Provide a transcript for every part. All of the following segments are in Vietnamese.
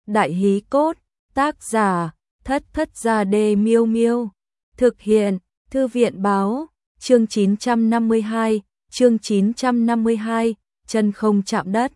Đại hí cốt, tác giả, Thất Thất Gia Đê Miêu Miêu. Thực hiện, Thư viện báo, chương 952, chân không chạm đất.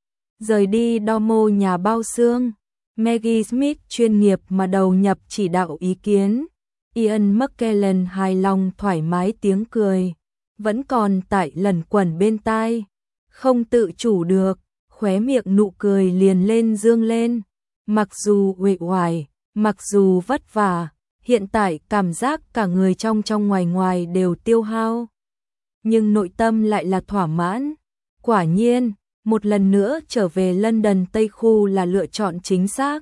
Rời đi Domo nhà bao xương, Maggie Smith chuyên nghiệp mà đầu nhập chỉ đạo ý kiến. Ian McKellen hài lòng thoải mái tiếng cười, vẫn còn tại lẩn quẩn bên tai. Không tự chủ được, khóe miệng nụ cười liền lên dương lên. Mặc dù uể oải, mặc dù vất vả, hiện tại cảm giác cả người trong ngoài đều tiêu hao. Nhưng nội tâm lại là thỏa mãn. Quả nhiên, một lần nữa trở về London Tây Khu là lựa chọn chính xác.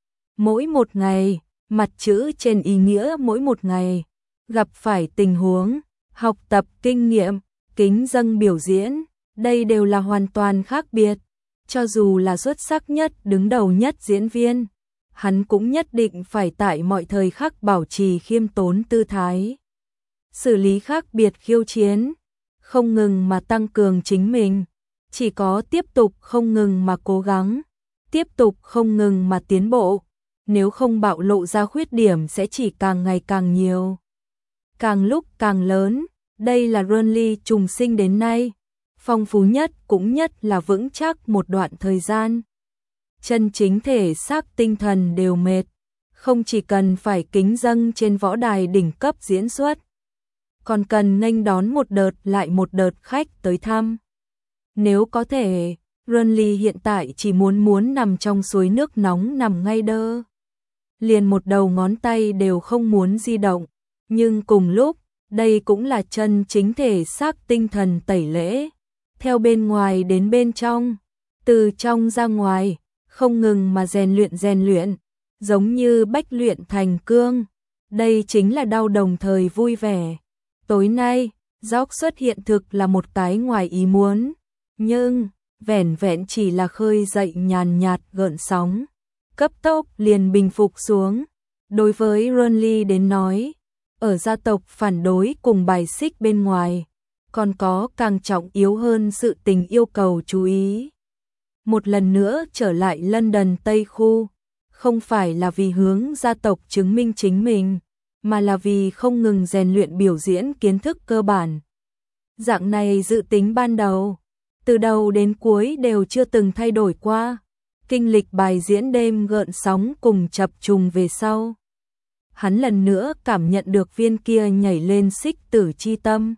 Mỗi một ngày, mặt chữ trên ý nghĩa mỗi một ngày, gặp phải tình huống, học tập kinh nghiệm, kính dâng biểu diễn, đây đều là hoàn toàn khác biệt. Cho dù là xuất sắc nhất, đứng đầu nhất diễn viên, hắn cũng nhất định phải tại mọi thời khắc bảo trì khiêm tốn tư thái. Xử lý khác biệt khiêu chiến, không ngừng mà tăng cường chính mình, chỉ có tiếp tục không ngừng mà cố gắng, tiếp tục không ngừng mà tiến bộ, nếu không bạo lộ ra khuyết điểm sẽ chỉ càng ngày càng nhiều. Càng lúc càng lớn, đây là Renly trùng sinh đến nay, phong phú nhất cũng nhất là vững chắc một đoạn thời gian. Chân chính thể xác tinh thần đều mệt, không chỉ cần phải kính dâng trên võ đài đỉnh cấp diễn xuất, còn cần nghênh đón một đợt lại một đợt khách tới thăm. Nếu có thể, Renly hiện tại chỉ muốn nằm trong suối nước nóng nằm ngay đơ. Liền một đầu ngón tay đều không muốn di động, nhưng cùng lúc, đây cũng là chân chính thể xác tinh thần tẩy lễ. Theo bên ngoài đến bên trong, từ trong ra ngoài, không ngừng mà rèn luyện, giống như bách luyện thành cương. Đây chính là đau đồng thời vui vẻ. Tối nay, Jock xuất hiện thực là một cái ngoài ý muốn, nhưng vẻn vẹn chỉ là khơi dậy nhàn nhạt gợn sóng, cấp tốc liền bình phục xuống. Đối với Renly đến nói, ở gia tộc phản đối cùng bài xích bên ngoài, còn có càng trọng yếu hơn sự tình yêu cầu chú ý. Một lần nữa trở lại London Tây Khu, không phải là vì hướng gia tộc chứng minh chính mình, mà là vì không ngừng rèn luyện biểu diễn kiến thức cơ bản. Dạng này dự tính ban đầu, từ đầu đến cuối đều chưa từng thay đổi qua. Kinh lịch bài diễn đêm gợn sóng cùng chập trùng về sau, hắn lần nữa cảm nhận được viên kia nhảy lên xích tử chi tâm.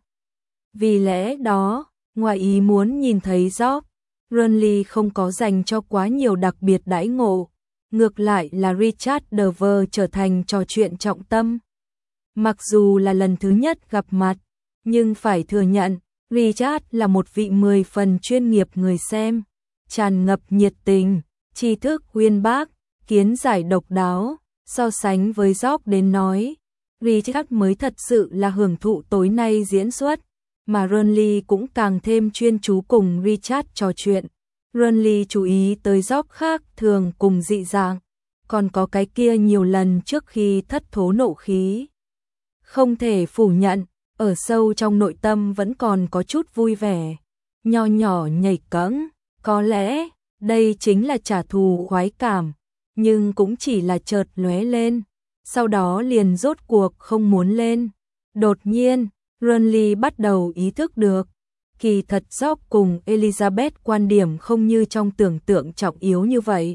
Vì lẽ đó, ngoài ý muốn nhìn thấy Jock, Renly không có dành cho quá nhiều đặc biệt đãi ngộ, ngược lại là Richard Dover trở thành trò chuyện trọng tâm. Mặc dù là lần thứ nhất gặp mặt, nhưng phải thừa nhận, Richard là một vị 10 phần chuyên nghiệp người xem, tràn ngập nhiệt tình, tri thức uyên bác, kiến giải độc đáo. So sánh với Jock đến nói, Richard mới thật sự là hưởng thụ tối nay diễn xuất, mà Renly cũng càng thêm chuyên chú cùng Richard trò chuyện. Renly chú ý tới Jock khác thường cùng dị dạng, còn có cái kia nhiều lần trước khi thất thố nộ khí. Không thể phủ nhận, ở sâu trong nội tâm vẫn còn có chút vui vẻ, nho nhỏ nhảy cẫng, có lẽ đây chính là trả thù khoái cảm, nhưng cũng chỉ là chợt lóe lên, sau đó liền rốt cuộc không muốn lên. Đột nhiên, Renly bắt đầu ý thức được, kỳ thật Jock cùng Elizabeth quan điểm không như trong tưởng tượng trọng yếu như vậy.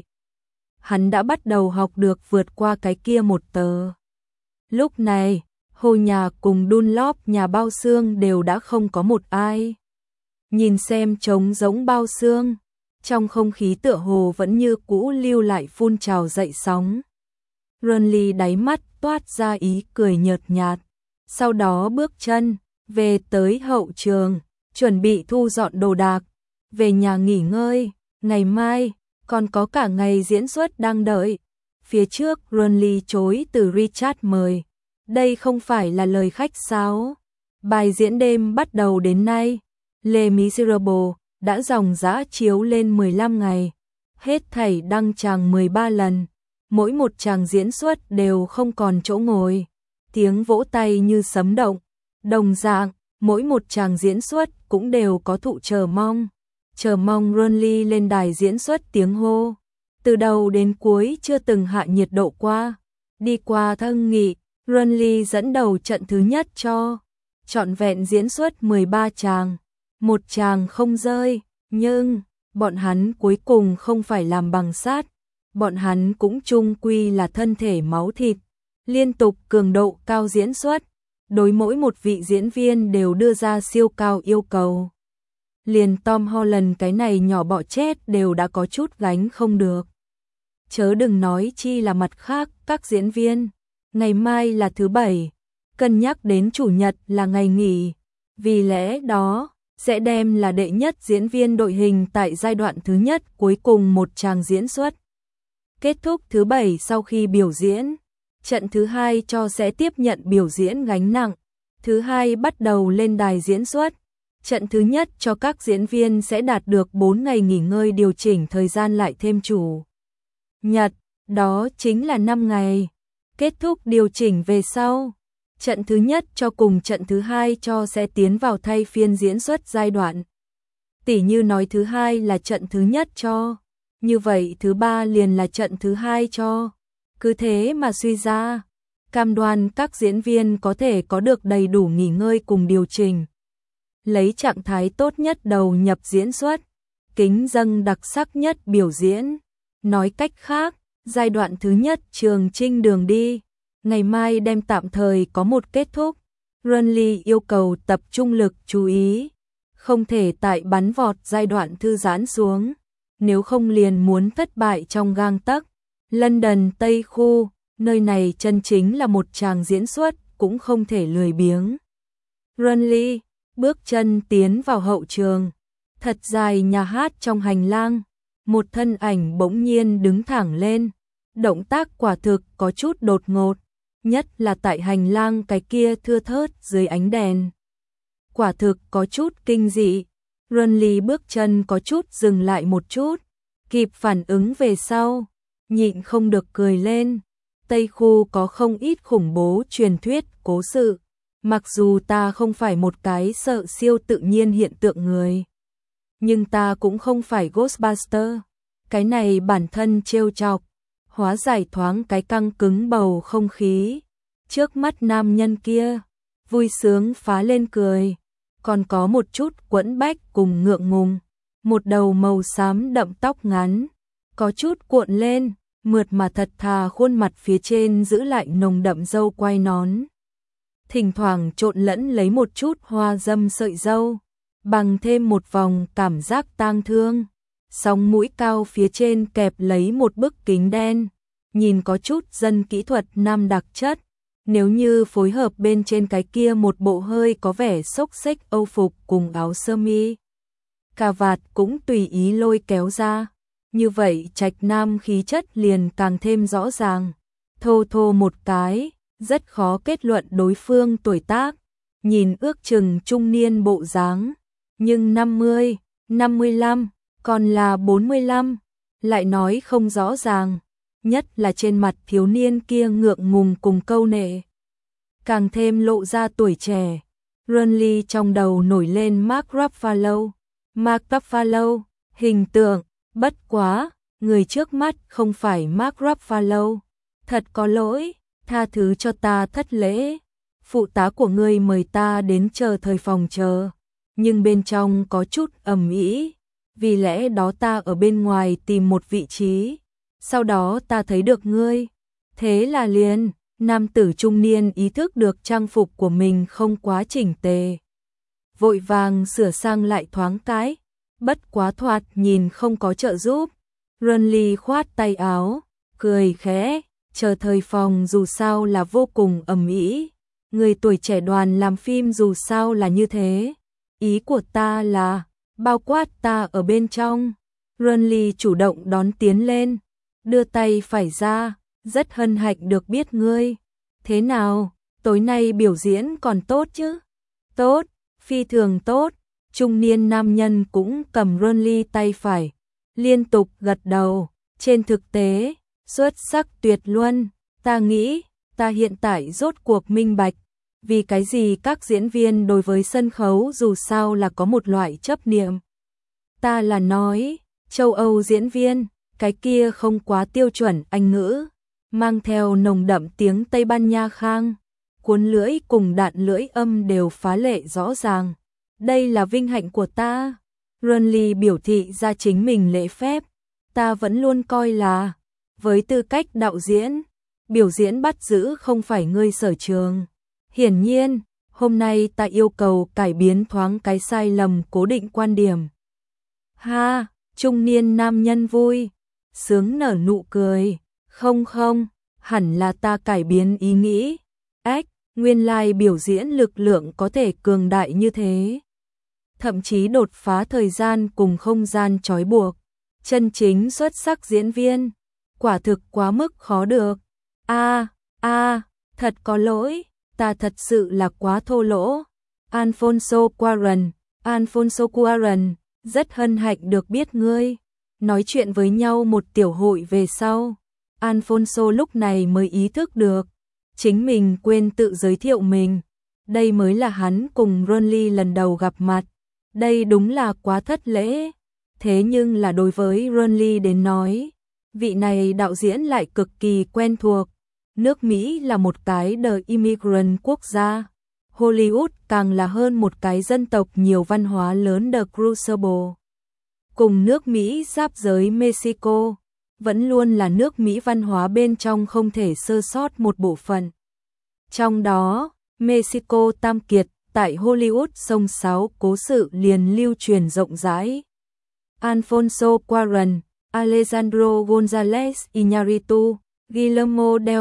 Hắn đã bắt đầu học được vượt qua cái kia một tờ. Lúc này, Hồ nhà cùng Dunlop nhà bao xương đều đã không có một ai. Nhìn xem trống giống bao xương, trong không khí tựa hồ vẫn như cũ lưu lại phun trào dậy sóng. Renly đáy mắt toát ra ý cười nhợt nhạt, sau đó bước chân về tới hậu trường, chuẩn bị thu dọn đồ đạc, về nhà nghỉ ngơi, ngày mai còn có cả ngày diễn xuất đang đợi. Phía trước Renly chối từ Richard mời, đây không phải là lời khách sáo. Bài diễn đêm bắt đầu đến nay, Les Miserables đã dòng dã chiếu lên 15 ngày, hết thảy đăng tràng 13 lần, mỗi một tràng diễn xuất đều không còn chỗ ngồi, tiếng vỗ tay như sấm động. Đồng dạng, mỗi một tràng diễn xuất cũng đều có thụ chờ mong Renly lên đài diễn xuất tiếng hô. từ đầu đến cuối chưa từng hạ nhiệt độ qua. Đi qua thương nghị, Runley dẫn đầu trận thứ nhất cho trọn vẹn diễn xuất 13 tràng, một tràng không rơi, nhưng bọn hắn cuối cùng không phải làm bằng sắt, bọn hắn cũng chung quy là thân thể máu thịt, liên tục cường độ cao diễn xuất, đối mỗi một vị diễn viên đều đưa ra siêu cao yêu cầu. Liền Tom Holland cái này nhỏ bọ chết đều đã có chút gánh không được. Chớ đừng nói chi là mặt khác các diễn viên. Ngày mai là thứ Bảy, cân nhắc đến Chủ nhật là ngày nghỉ, vì lẽ đó sẽ đem là đệ nhất diễn viên đội hình tại giai đoạn thứ nhất cuối cùng một tràng diễn xuất. Kết thúc thứ Bảy sau khi biểu diễn, trận thứ hai cho sẽ tiếp nhận biểu diễn gánh nặng, thứ hai bắt đầu lên đài diễn xuất. Trận thứ nhất cho các diễn viên sẽ đạt được 4 ngày nghỉ ngơi điều chỉnh thời gian lại thêm Chủ nhật, đó chính là 5 ngày. Kết thúc điều chỉnh về sau, trận thứ nhất cho cùng trận thứ hai cho sẽ tiến vào thay phiên diễn xuất giai đoạn. Tỉ như nói thứ hai là trận thứ nhất cho, như vậy thứ ba liền là trận thứ hai cho. Cứ thế mà suy ra, cam đoan các diễn viên có thể có được đầy đủ nghỉ ngơi cùng điều chỉnh. Lấy trạng thái tốt nhất đầu nhập diễn xuất, kính dâng đặc sắc nhất biểu diễn. Nói cách khác, giai đoạn thứ nhất trường trinh đường đi, ngày mai đem tạm thời có một kết thúc. Runley yêu cầu tập trung lực chú ý, không thể tại bắn vọt giai đoạn thư giãn xuống, nếu không liền muốn thất bại trong gang tấc. London Tây Khu, nơi này chân chính là một tràng diễn xuất, cũng không thể lười biếng. Runley bước chân tiến vào hậu trường, thật dài nhà hát trong hành lang, một thân ảnh bỗng nhiên đứng thẳng lên, động tác quả thực có chút đột ngột, nhất là tại hành lang cái kia thưa thớt dưới ánh đèn. Quả thực có chút kinh dị, Runley bước chân có chút dừng lại một chút, kịp phản ứng về sau, nhịn không được cười lên. Tây Khu có không ít khủng bố truyền thuyết cố sự, mặc dù ta không phải một cái sợ siêu tự nhiên hiện tượng người, nhưng ta cũng không phải Ghostbuster. Cái này bản thân trêu chọc, hóa giải thoáng cái căng cứng bầu không khí. Trước mắt nam nhân kia, vui sướng phá lên cười, còn có một chút quẫn bách cùng ngượng ngùng, một đầu màu xám đậm tóc ngắn, có chút cuộn lên, mượt mà thật thà khuôn mặt phía trên giữ lại nồng đậm râu quai nón. Thỉnh thoảng trộn lẫn lấy một chút hoa dâm sợi râu, bằng thêm một vòng cảm giác tang thương. Sóng mũi cao phía trên kẹp lấy một bức kính đen, nhìn có chút dân kỹ thuật nam đặc chất. Nếu như phối hợp bên trên cái kia một bộ hơi có vẻ xốc xếch Âu phục cùng áo sơ mi, cà vạt cũng tùy ý lôi kéo ra, như vậy trạch nam khí chất liền càng thêm rõ ràng. Thô thô một cái, rất khó kết luận đối phương tuổi tác, nhìn ước chừng trung niên bộ dáng, nhưng 50, 55, còn là 45, lại nói không rõ ràng, nhất là trên mặt thiếu niên kia ngượng ngùng cùng câu nệ, càng thêm lộ ra tuổi trẻ. Runley trong đầu nổi lên Mark Ruffalo. Mark Ruffalo, hình tượng, bất quá, người trước mắt không phải Mark Ruffalo. Thật có lỗi, tha thứ cho ta thất lễ. Phụ tá của ngươi mời ta đến chờ thời phòng chờ, nhưng bên trong có chút ầm ĩ, vì lẽ đó ta ở bên ngoài tìm một vị trí, sau đó ta thấy được ngươi. Thế là liền, nam tử trung niên ý thức được trang phục của mình không quá chỉnh tề, vội vàng sửa sang lại thoáng cái, bất quá thoạt nhìn không có trợ giúp. Runley khoát tay áo, cười khẽ, chờ thời phòng dù sao là vô cùng ầm ĩ, người tuổi trẻ đoàn làm phim dù sao là như thế, ý của ta là bao quát ta ở bên trong. Runley chủ động đón tiến lên, đưa tay phải ra, rất hân hạnh được biết ngươi. Thế nào, tối nay biểu diễn còn tốt chứ? Tốt, phi thường tốt. Trung niên nam nhân cũng cầm Runley tay phải, liên tục gật đầu. Trên thực tế, xuất sắc tuyệt luân. Ta nghĩ, ta hiện tại rốt cuộc minh bạch, vì cái gì các diễn viên đối với sân khấu dù sao là có một loại chấp niệm. Ta là nói, châu Âu diễn viên, cái kia không quá tiêu chuẩn Anh ngữ, mang theo nồng đậm tiếng Tây Ban Nha khang, cuốn lưỡi cùng đạn lưỡi âm đều phá lệ rõ ràng. Đây là vinh hạnh của ta. Renly biểu thị ra chính mình lễ phép, ta vẫn luôn coi là, với tư cách đạo diễn, biểu diễn bắt giữ không phải ngươi sở trường. Hiển nhiên, hôm nay ta yêu cầu cải biến thoáng cái sai lầm cố định quan điểm. Ha, trung niên nam nhân vui, sướng nở nụ cười, không, hẳn là ta cải biến ý nghĩ. Ếch, nguyên lai biểu diễn lực lượng có thể cường đại như thế. Thậm chí đột phá thời gian cùng không gian trói buộc. Chân chính xuất sắc diễn viên, quả thực quá mức khó được. Thật có lỗi, ta thật sự là quá thô lỗ. Alfonso Cuarón, rất hân hạnh được biết ngươi. Nói chuyện với nhau một tiểu hội về sau, Alfonso lúc này mới ý thức được, chính mình quên tự giới thiệu mình. Đây mới là hắn cùng Renly lần đầu gặp mặt. Đây đúng là quá thất lễ. Thế nhưng là đối với Renly đến nói, vị này đạo diễn lại cực kỳ quen thuộc. Nước Mỹ là một cái the immigrant quốc gia. Hollywood càng là hơn một cái dân tộc nhiều văn hóa lớn The Crucible. Cùng nước Mỹ giáp giới Mexico, vẫn luôn là nước Mỹ văn hóa bên trong không thể sơ sót một bộ phận. Trong đó, Mexico tam kiệt tại Hollywood sông sáo cố sự liền lưu truyền rộng rãi. Alfonso Cuarón, Alejandro González Iñárritu, Guillermo del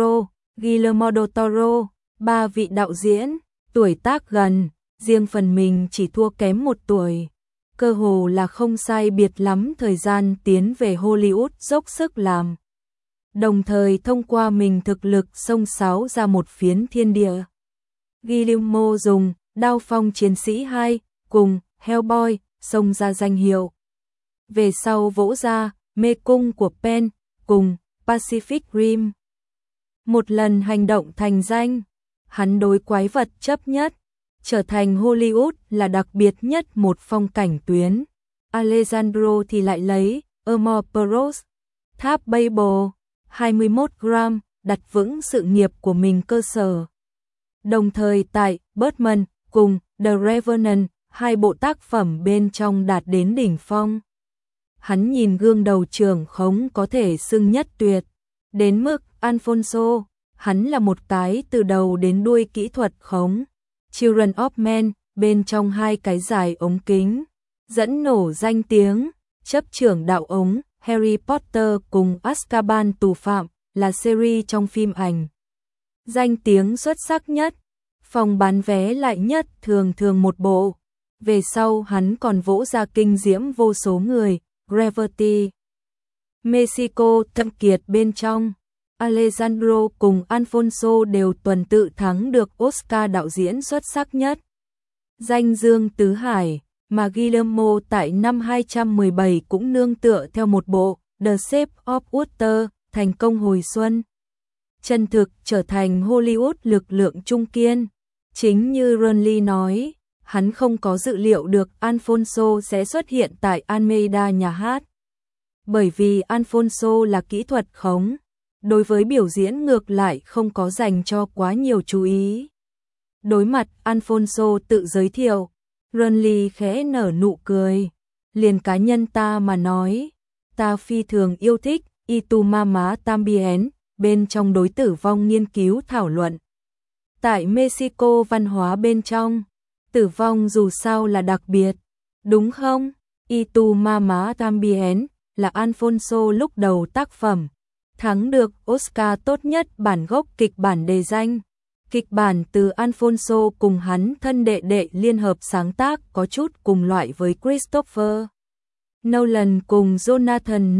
Toro, ba vị đạo diễn, tuổi tác gần, riêng phần mình chỉ thua kém một tuổi. Cơ hồ là không sai biệt lắm thời gian tiến về Hollywood dốc sức làm. Đồng thời thông qua mình thực lực xông xáo ra một phiến thiên địa. Guillermo dùng Đao Phong Chiến Sĩ 2 cùng Hellboy xông ra danh hiệu. Về sau vỗ ra Mê Cung của Penn cùng Pacific Rim. Một lần hành động thành danh, hắn đối quái vật chấp nhất, trở thành Hollywood là đặc biệt nhất một phong cảnh tuyến. Alejandro thì lại lấy Amor Perros, Tháp Babel, 21 gram, đặt vững sự nghiệp của mình cơ sở. Đồng thời tại Birdman cùng The Revenant, hai bộ tác phẩm bên trong đạt đến đỉnh phong. Hắn nhìn gương đầu trưởng khống có thể xưng nhất tuyệt. Đến mức Alfonso, hắn là một cái từ đầu đến đuôi kỹ thuật khống. Children of Men, bên trong hai cái dài ống kính, dẫn nổ danh tiếng, chấp trưởng đạo ống, Harry Potter cùng Azkaban tù phạm, là series trong phim ảnh. Danh tiếng xuất sắc nhất, phòng bán vé lại nhất thường một bộ. Về sau hắn còn vỗ ra kinh diễm vô số người, Gravity. Mexico thâm kiệt bên trong, Alejandro cùng Alfonso đều tuần tự thắng được Oscar đạo diễn xuất sắc nhất. Danh dương tứ hải, mà Guillermo tại năm 2017 cũng nương tựa theo một bộ The Shape of Water, thành công hồi xuân. Chân thực trở thành Hollywood lực lượng trung kiên. Chính như Renly nói, hắn không có dự liệu được Alfonso sẽ xuất hiện tại Almeida nhà hát. Bởi vì Alfonso là kỹ thuật khống, đối với biểu diễn ngược lại không có dành cho quá nhiều chú ý. Đối mặt Alfonso tự giới thiệu, Renly khẽ nở nụ cười. Liền cá nhân ta mà nói, ta phi thường yêu thích Y tu mamá también, bên trong đối tử vong nghiên cứu thảo luận. Tại Mexico văn hóa bên trong, tử vong dù sao là đặc biệt, đúng không? Y tu mamá también là Alfonso lúc đầu tác phẩm, thắng được Oscar tốt nhất bản gốc kịch bản đề danh. Kịch bản từ Alfonso cùng hắn thân đệ đệ liên hợp sáng tác có chút cùng loại với Christopher Nolan cùng Jonathan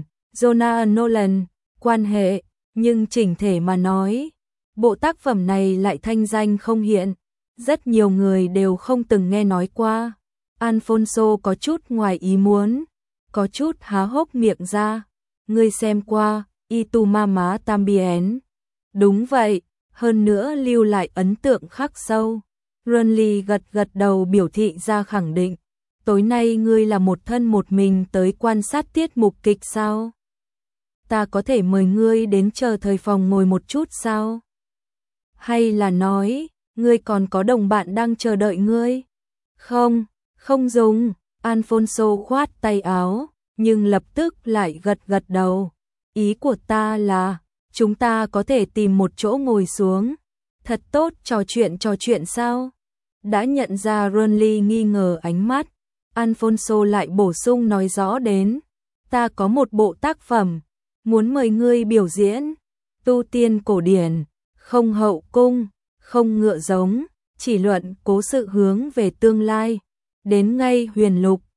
Nolan quan hệ, nhưng chỉnh thể mà nói, bộ tác phẩm này lại thanh danh không hiện, rất nhiều người đều không từng nghe nói qua. Alfonso có chút ngoài ý muốn, có chút há hốc miệng ra. Ngươi xem qua Y tu mamá también? Đúng vậy, hơn nữa lưu lại ấn tượng khắc sâu. Renly gật đầu biểu thị ra khẳng định. tối nay ngươi là một thân một mình tới quan sát tiết mục kịch sao? Ta có thể mời ngươi đến chờ thời phòng ngồi một chút sao? Hay là nói, ngươi còn có đồng bạn đang chờ đợi ngươi? Không, không dùng, Alfonso khoát tay áo, nhưng lập tức lại gật gật đầu. Ý của ta là, chúng ta có thể tìm một chỗ ngồi xuống. Thật tốt, trò chuyện sao? Đã nhận ra Ronly nghi ngờ ánh mắt, Alfonso lại bổ sung nói rõ đến. Ta có một bộ tác phẩm, muốn mời ngươi biểu diễn. Tu tiên cổ điển, không hậu cung, không ngựa giống, chỉ luận cố sự hướng về tương lai. Đến ngay huyền lục,